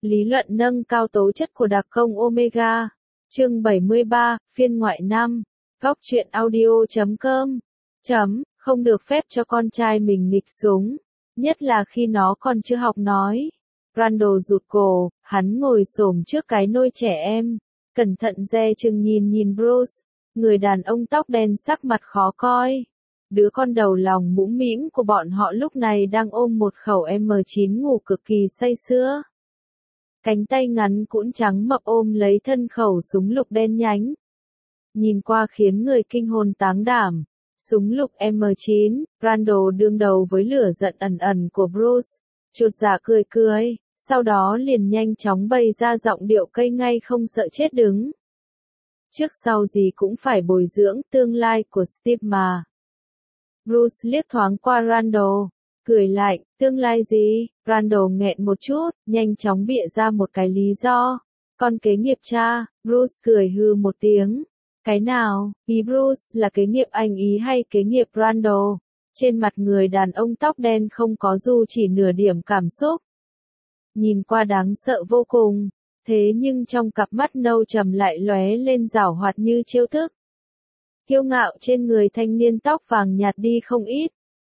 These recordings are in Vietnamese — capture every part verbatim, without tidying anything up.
Lý luận nâng cao tố chất của đặc công Omega. Chương bảy mươi ba, phiên ngoại năm. Góc truyện audio chấm com. Chấm, không được phép cho con trai mình nghịch súng. Nhất là khi nó còn chưa học nói. Randall rụt cổ, hắn ngồi xổm trước cái nôi trẻ em. Cẩn thận dè chừng nhìn nhìn Bruce. Người đàn ông tóc đen sắc mặt khó coi. Đứa con đầu lòng mũm mĩm của bọn họ lúc này đang ôm một khẩu M chín ngủ cực kỳ say sưa. Cánh tay ngắn cũn trắng mập ôm lấy thân khẩu súng lục đen nhánh. Nhìn qua khiến người kinh hồn táng đảm. Súng lục M chín, Randall đương đầu với lửa giận ẩn ẩn của Bruce. Chột dạ cười cười, sau đó liền nhanh chóng bày ra giọng điệu cây ngay không sợ chết đứng. Trước sau gì cũng phải bồi dưỡng tương lai của Steve mà. Bruce liếc thoáng qua Randall, cười lạnh, tương lai gì? Randall nghẹn một chút, nhanh chóng bịa ra một cái lý do. Con kế nghiệp cha. Bruce cười hư một tiếng. Cái nào? Ý Bruce là kế nghiệp anh ý hay kế nghiệp Randall? Trên mặt người đàn ông tóc đen không có dù chỉ nửa điểm cảm xúc. Nhìn qua đáng sợ vô cùng, thế nhưng trong cặp mắt nâu trầm lại lóe lên giảo hoạt như chiêu thức. Kiêu ngạo trên người thanh niên tóc vàng nhạt đi không ít.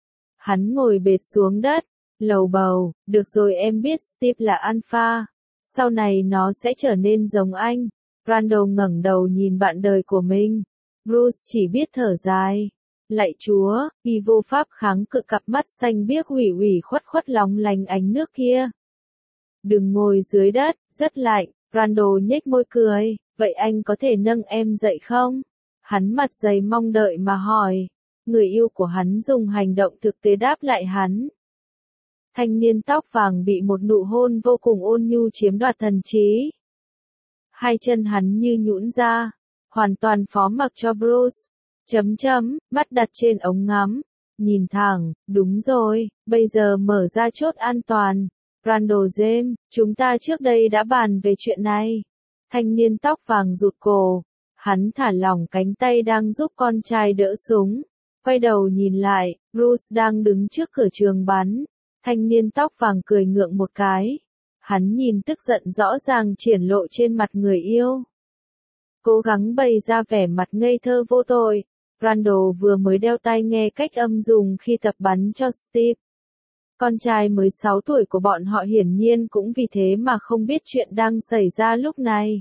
Hắn ngồi bệt xuống đất, lầu bầu, được rồi em biết Steve là alpha, sau này nó sẽ trở nên giống anh. Randall ngẩng đầu nhìn bạn đời của mình. Bruce chỉ biết thở dài. Lạy Chúa, vì vô pháp kháng cự cặp mắt xanh biếc ủy ủy khuất khuất lóng lánh ánh nước kia. Đừng ngồi dưới đất, rất lạnh. Randall nhếch môi cười, vậy anh có thể nâng em dậy không? Hắn mặt dày mong đợi mà hỏi. Người yêu của hắn dùng hành động thực tế đáp lại hắn. Thanh niên tóc vàng bị một nụ hôn vô cùng ôn nhu chiếm đoạt thần trí. Hai chân hắn như nhũn ra, hoàn toàn phó mặc cho Bruce. Chấm chấm, mắt đặt trên ống ngắm, nhìn thẳng, đúng rồi, bây giờ mở ra chốt an toàn. Randall James, chúng ta trước đây đã bàn về chuyện này. Thanh niên tóc vàng rụt cổ, hắn thả lỏng cánh tay đang giúp con trai đỡ súng. Quay đầu nhìn lại, Bruce đang đứng trước cửa trường bắn. Thanh niên tóc vàng cười ngượng một cái. Hắn nhìn tức giận rõ ràng triển lộ trên mặt người yêu. Cố gắng bày ra vẻ mặt ngây thơ vô tội. Randall vừa mới đeo tai nghe cách âm dùng khi tập bắn cho Steve. Con trai mới sáu tuổi của bọn họ hiển nhiên cũng vì thế mà không biết chuyện đang xảy ra lúc này.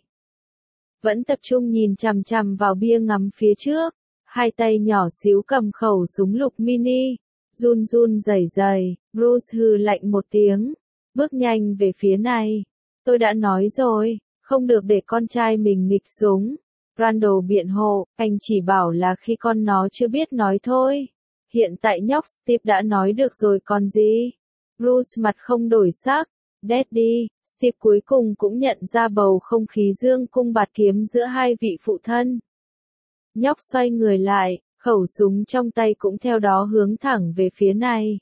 Vẫn tập trung nhìn chằm chằm vào bia ngắm phía trước. Hai tay nhỏ xíu cầm khẩu súng lục mini. Run run rẩy rẩy, Bruce hừ lạnh một tiếng. Bước nhanh về phía này. Tôi đã nói rồi, không được để con trai mình nghịch súng. Randall biện hộ, anh chỉ bảo là khi con nó chưa biết nói thôi. Hiện tại nhóc Steve đã nói được rồi còn gì. Bruce mặt không đổi sắc. Daddy, Steve cuối cùng cũng nhận ra bầu không khí dương cung bạt kiếm giữa hai vị phụ thân. Nhóc xoay người lại, khẩu súng trong tay cũng theo đó hướng thẳng về phía này.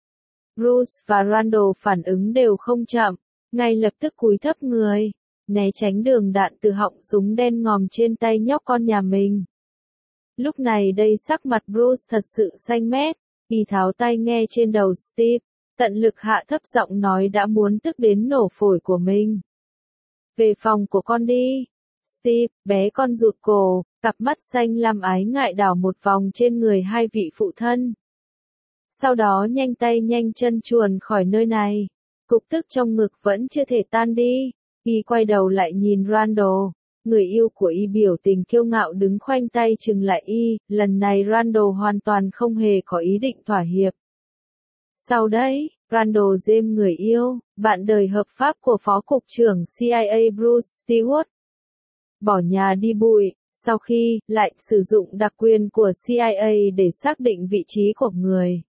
Bruce và Randall phản ứng đều không chậm, ngay lập tức cúi thấp người, né tránh đường đạn từ họng súng đen ngòm trên tay nhóc con nhà mình. Lúc này đây sắc mặt Bruce thật sự xanh mét, y tháo tai nghe trên đầu Steve, tận lực hạ thấp giọng nói đã muốn tức đến nổ phổi của mình. Về phòng của con đi. Steve, bé con rụt cổ, cặp mắt xanh lam ái ngại đảo một vòng trên người hai vị phụ thân. Sau đó nhanh tay nhanh chân chuồn khỏi nơi này. Cục tức trong ngực vẫn chưa thể tan đi. Y quay đầu lại nhìn Randall. Người yêu của y biểu tình kiêu ngạo đứng khoanh tay chừng lại y. Lần này Randall hoàn toàn không hề có ý định thỏa hiệp. Sau đấy, Randall James người yêu, bạn đời hợp pháp của Phó Cục trưởng C I A Bruce Stewart. Bỏ nhà đi bụi, sau khi lại sử dụng đặc quyền của C I A để xác định vị trí của người.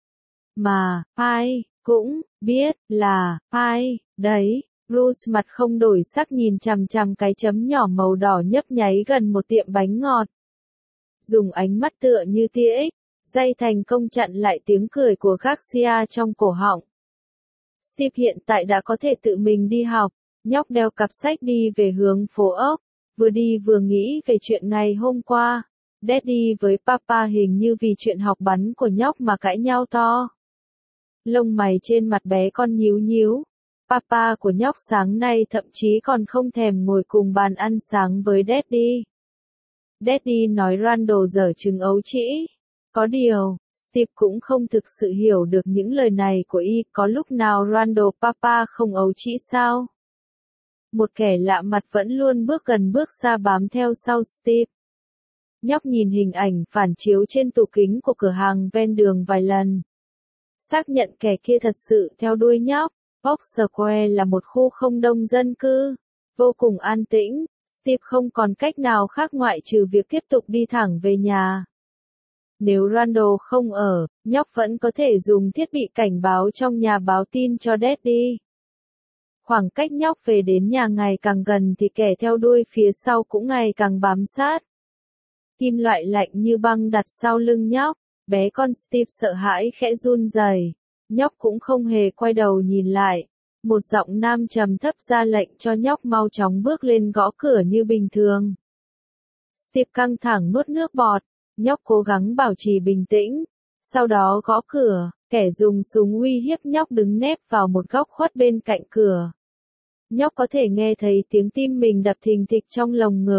Mà, ai, cũng, biết, là, ai, đấy, Bruce mặt không đổi sắc nhìn chằm chằm cái chấm nhỏ màu đỏ nhấp nháy gần một tiệm bánh ngọt. Dùng ánh mắt tựa như tia ích, dây thành công chặn lại tiếng cười của Garcia trong cổ họng. Steve hiện tại đã có thể tự mình đi học, nhóc đeo cặp sách đi về hướng phố ốc, vừa đi vừa nghĩ về chuyện ngày hôm qua. Daddy với Papa hình như vì chuyện học bắn của nhóc mà cãi nhau to. Lông mày trên mặt bé con nhíu nhíu. Papa của nhóc sáng nay thậm chí còn không thèm ngồi cùng bàn ăn sáng với Daddy. Daddy nói Randall dở trứng ấu trĩ. Có điều, Steve cũng không thực sự hiểu được những lời này của y, có lúc nào Randall Papa không ấu trĩ sao? Một kẻ lạ mặt vẫn luôn bước gần bước xa bám theo sau Steve. Nhóc nhìn hình ảnh phản chiếu trên tủ kính của cửa hàng ven đường vài lần. Xác nhận kẻ kia thật sự theo đuôi nhóc. Fox Square là một khu không đông dân cư, vô cùng an tĩnh. Steve không còn cách nào khác ngoại trừ việc tiếp tục đi thẳng về nhà. Nếu Randall không ở, nhóc vẫn có thể dùng thiết bị cảnh báo trong nhà báo tin cho Daddy. Khoảng cách nhóc về đến nhà ngày càng gần thì kẻ theo đuôi phía sau cũng ngày càng bám sát. Kim loại lạnh như băng đặt sau lưng nhóc, bé con Steve sợ hãi khẽ run rẩy. Nhóc cũng không hề quay đầu nhìn lại. Một giọng nam trầm thấp ra lệnh cho nhóc mau chóng bước lên gõ cửa như bình thường. Steve căng thẳng nuốt nước bọt, nhóc cố gắng bảo trì bình tĩnh. Sau đó gõ cửa, kẻ dùng súng uy hiếp nhóc đứng nép vào một góc khuất bên cạnh cửa. Nhóc có thể nghe thấy tiếng tim mình đập thình thịch trong lồng ngực.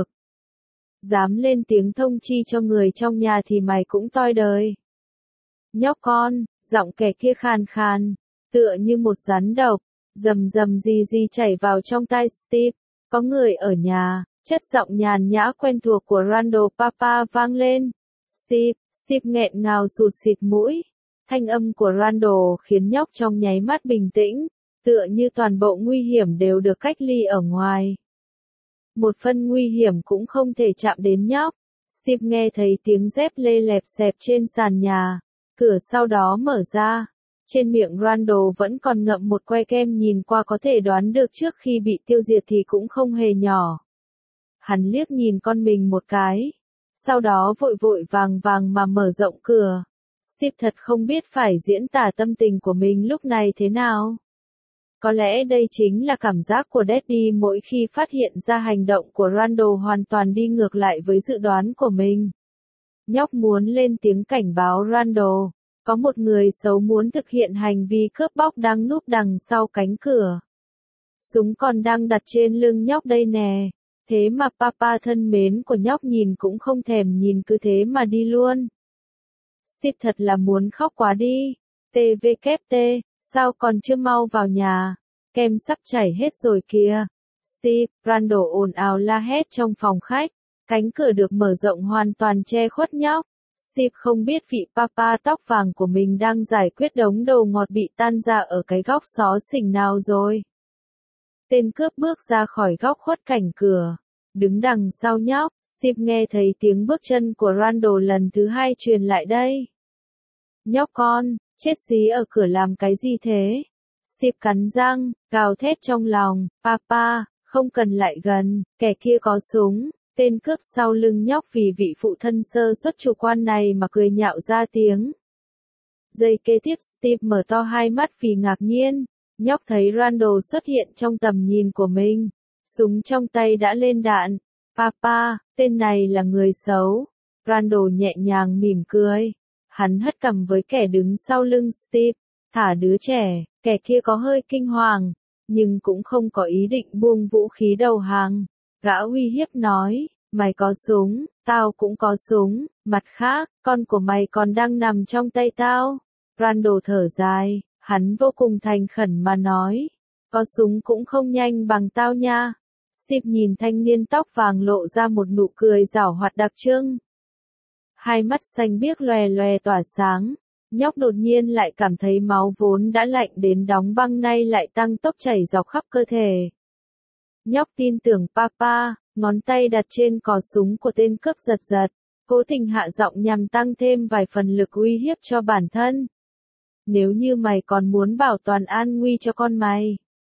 Dám lên tiếng thông chi cho người trong nhà thì mày cũng toi đời. Nhóc con, giọng kẻ kia khàn khàn, tựa như một rắn độc, rầm rầm gì gì chảy vào trong tai Steve. Có người ở nhà, chất giọng nhàn nhã quen thuộc của Randall Papa vang lên. Steve, Steve nghẹn ngào sụt xịt mũi. Thanh âm của Randall khiến nhóc trong nháy mắt bình tĩnh, tựa như toàn bộ nguy hiểm đều được cách ly ở ngoài. Một phân nguy hiểm cũng không thể chạm đến nhóc. Steve nghe thấy tiếng dép lê lẹp xẹp trên sàn nhà. Cửa sau đó mở ra. Trên miệng Randall vẫn còn ngậm một que kem, nhìn qua có thể đoán được trước khi bị tiêu diệt thì cũng không hề nhỏ. Hắn liếc nhìn con mình một cái. Sau đó vội vội vàng vàng mà mở rộng cửa. Steve thật không biết phải diễn tả tâm tình của mình lúc này thế nào. Có lẽ đây chính là cảm giác của Daddy mỗi khi phát hiện ra hành động của Randall hoàn toàn đi ngược lại với dự đoán của mình. Nhóc muốn lên tiếng cảnh báo Randall. Có một người xấu muốn thực hiện hành vi cướp bóc đang núp đằng sau cánh cửa. Súng còn đang đặt trên lưng nhóc đây nè. Thế mà Papa thân mến của nhóc nhìn cũng không thèm nhìn, cứ thế mà đi luôn. Steve thật là muốn khóc quá đi. tê vê kép tê, sao còn chưa mau vào nhà? Kem sắp chảy hết rồi kìa. Steve, Randall ồn ào la hét trong phòng khách. Cánh cửa được mở rộng hoàn toàn che khuất nhóc. Steve không biết vị Papa tóc vàng của mình đang giải quyết đống đồ ngọt bị tan ra ở cái góc xó xỉnh nào rồi. Tên cướp bước ra khỏi góc khuất cảnh cửa. Đứng đằng sau nhóc, Steve nghe thấy tiếng bước chân của Randall lần thứ hai truyền lại đây. Nhóc con, chết dí ở cửa làm cái gì thế? Steve cắn răng, gào thét trong lòng, Papa, không cần lại gần, kẻ kia có súng. Tên cướp sau lưng nhóc vì vị phụ thân sơ suất chủ quan này mà cười nhạo ra tiếng. Giây kế tiếp Steve mở to hai mắt vì ngạc nhiên. Nhóc thấy Randall xuất hiện trong tầm nhìn của mình. Súng trong tay đã lên đạn. Papa, tên này là người xấu. Randall nhẹ nhàng mỉm cười. Hắn hất cằm với kẻ đứng sau lưng Steve. Thả đứa trẻ, kẻ kia có hơi kinh hoàng, nhưng cũng không có ý định buông vũ khí đầu hàng. Gã uy hiếp nói, mày có súng, tao cũng có súng, mặt khác, con của mày còn đang nằm trong tay tao. Randall thở dài, hắn vô cùng thành khẩn mà nói, có súng cũng không nhanh bằng tao nha. Steve nhìn thanh niên tóc vàng lộ ra một nụ cười giảo hoạt đặc trưng. Hai mắt xanh biếc lòe lòe tỏa sáng, nhóc đột nhiên lại cảm thấy máu vốn đã lạnh đến đóng băng nay lại tăng tốc chảy dọc khắp cơ thể. Nhóc tin tưởng Papa, ngón tay đặt trên cò súng của tên cướp giật giật, cố tình hạ giọng nhằm tăng thêm vài phần lực uy hiếp cho bản thân. Nếu như mày còn muốn bảo toàn an nguy cho con mày,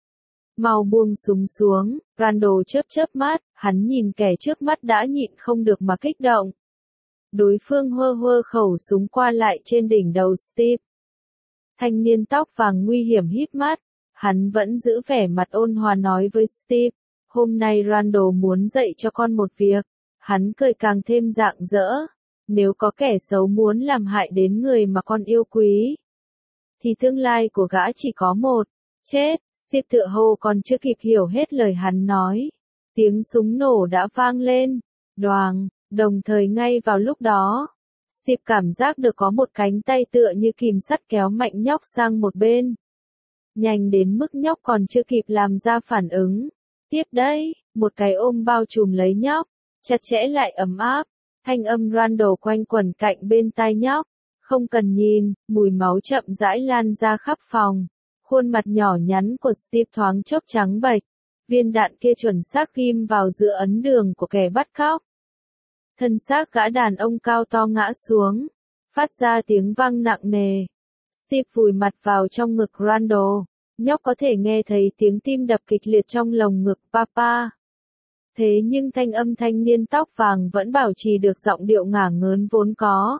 mau buông súng xuống. Randall chớp chớp mắt, hắn nhìn kẻ trước mắt đã nhịn không được mà kích động. Đối phương hơ hơ khẩu súng qua lại trên đỉnh đầu Steve. Thanh niên tóc vàng nguy hiểm híp mắt, hắn vẫn giữ vẻ mặt ôn hòa nói với Steve, hôm nay Randall muốn dạy cho con một việc. Hắn cười càng thêm rạng rỡ. Nếu có kẻ xấu muốn làm hại đến người mà con yêu quý, thì tương lai của gã chỉ có một, Chết, Steve tựa hồ còn chưa kịp hiểu hết lời hắn nói. Tiếng súng nổ đã vang lên. Đoàng, đồng thời ngay vào lúc đó. Steve cảm giác được có một cánh tay tựa như kìm sắt kéo mạnh nhóc sang một bên. Nhanh đến mức nhóc còn chưa kịp làm ra phản ứng. Tiếp đấy, một cái ôm bao trùm lấy nhóc, chặt chẽ lại ấm áp. Thanh âm Randall quanh quẩn cạnh bên tai nhóc. Không cần nhìn, mùi máu chậm rãi lan ra khắp phòng. Khuôn mặt nhỏ nhắn của Steve thoáng chốc trắng bệch. Viên đạn kia chuẩn xác ghim vào giữa ấn đường của kẻ bắt cóc. Thân xác gã đàn ông cao to ngã xuống, phát ra tiếng vang nặng nề. Steve vùi mặt vào trong ngực Randall. Nhóc có thể nghe thấy tiếng tim đập kịch liệt trong lồng ngực Papa. Thế nhưng thanh âm thanh niên tóc vàng vẫn bảo trì được giọng điệu ngả ngớn vốn có.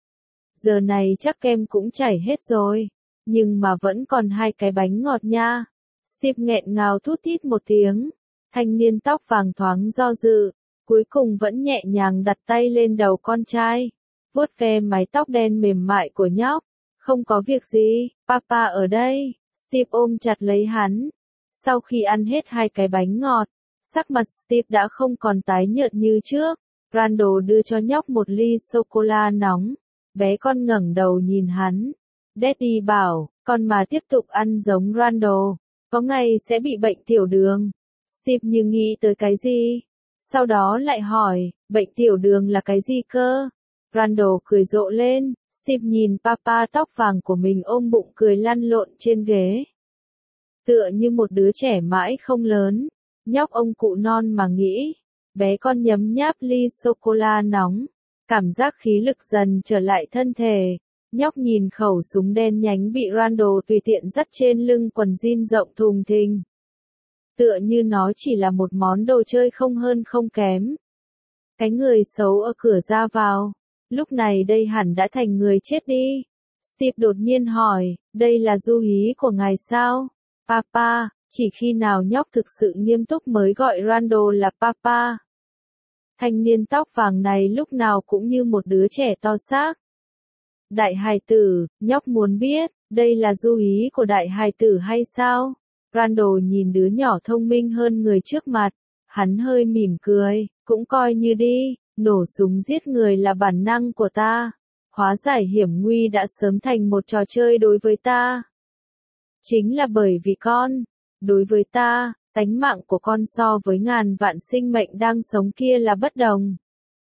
Giờ này chắc kem cũng chảy hết rồi, nhưng mà vẫn còn hai cái bánh ngọt nha. Steve nghẹn ngào thút thít một tiếng. Thanh niên tóc vàng thoáng do dự, cuối cùng vẫn nhẹ nhàng đặt tay lên đầu con trai, vuốt ve mái tóc đen mềm mại của nhóc. Không có việc gì, Papa ở đây. Steve ôm chặt lấy hắn. Sau khi ăn hết hai cái bánh ngọt, sắc mặt Steve đã không còn tái nhợt như trước. Randall đưa cho nhóc một ly sô-cô-la nóng. Bé con ngẩng đầu nhìn hắn. Daddy bảo, con mà tiếp tục ăn giống Randall, có ngày sẽ bị bệnh tiểu đường. Steve như nghĩ tới cái gì? Sau đó lại hỏi, bệnh tiểu đường là cái gì cơ? Randall cười rộ lên. Steve nhìn Papa tóc vàng của mình ôm bụng cười lăn lộn trên ghế. Tựa như một đứa trẻ mãi không lớn. Nhóc ông cụ non mà nghĩ. Bé con nhấm nháp ly sô-cô-la nóng. Cảm giác khí lực dần trở lại thân thể. Nhóc nhìn khẩu súng đen nhánh bị Randall tùy tiện dắt trên lưng quần jean rộng thùng thình. Tựa như nó chỉ là một món đồ chơi không hơn không kém. Cái người xấu ở cửa ra vào. Lúc này đây hẳn đã thành người chết đi. Steve đột nhiên hỏi, đây là du hí của ngài sao? Papa, chỉ khi nào nhóc thực sự nghiêm túc mới gọi Randall là Papa. Thanh niên tóc vàng này lúc nào cũng như một đứa trẻ to xác. Đại hài tử, nhóc muốn biết, đây là du hí của đại hài tử hay sao? Randall nhìn đứa nhỏ thông minh hơn người trước mặt. Hắn hơi mỉm cười, cũng coi như đi. Nổ súng giết người là bản năng của ta. Hóa giải hiểm nguy đã sớm thành một trò chơi đối với ta. Chính là bởi vì con, đối với ta, tánh mạng của con so với ngàn vạn sinh mệnh đang sống kia là bất đồng.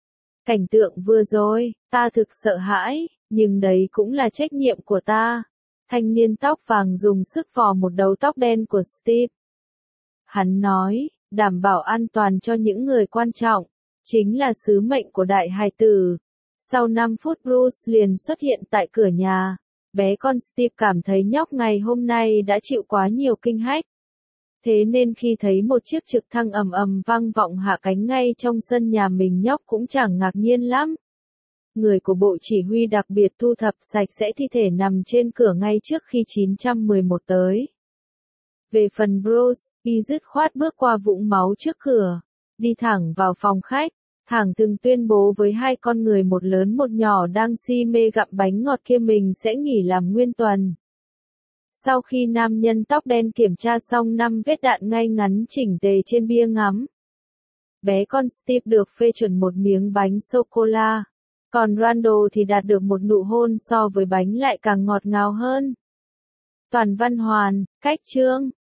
Cảnh tượng vừa rồi, ta thực sợ hãi, nhưng đấy cũng là trách nhiệm của ta. Thanh niên tóc vàng dùng sức vò một đầu tóc đen của Steve. Hắn nói, đảm bảo an toàn cho những người quan trọng. Chính là sứ mệnh của đại hài tử. Sau năm phút Bruce liền xuất hiện tại cửa nhà. Bé con Steve cảm thấy nhóc ngày hôm nay đã chịu quá nhiều kinh hách. Thế nên khi thấy một chiếc trực thăng ầm ầm vang vọng hạ cánh ngay trong sân nhà mình nhóc cũng chẳng ngạc nhiên lắm. Người của bộ chỉ huy đặc biệt thu thập sạch sẽ thi thể nằm trên cửa ngay trước khi chín trăm mười một tới. Về phần Bruce, y dứt khoát bước qua vũng máu trước cửa. Đi thẳng vào phòng khách, thẳng thừng tuyên bố với hai con người một lớn một nhỏ đang si mê gặm bánh ngọt kia mình sẽ nghỉ làm nguyên tuần. Sau khi nam nhân tóc đen kiểm tra xong năm vết đạn ngay ngắn chỉnh tề trên bia ngắm, bé con Steve được phê chuẩn một miếng bánh sô-cô-la, còn Randall thì đạt được một nụ hôn so với bánh lại càng ngọt ngào hơn. Toàn văn hoàn, cách chương.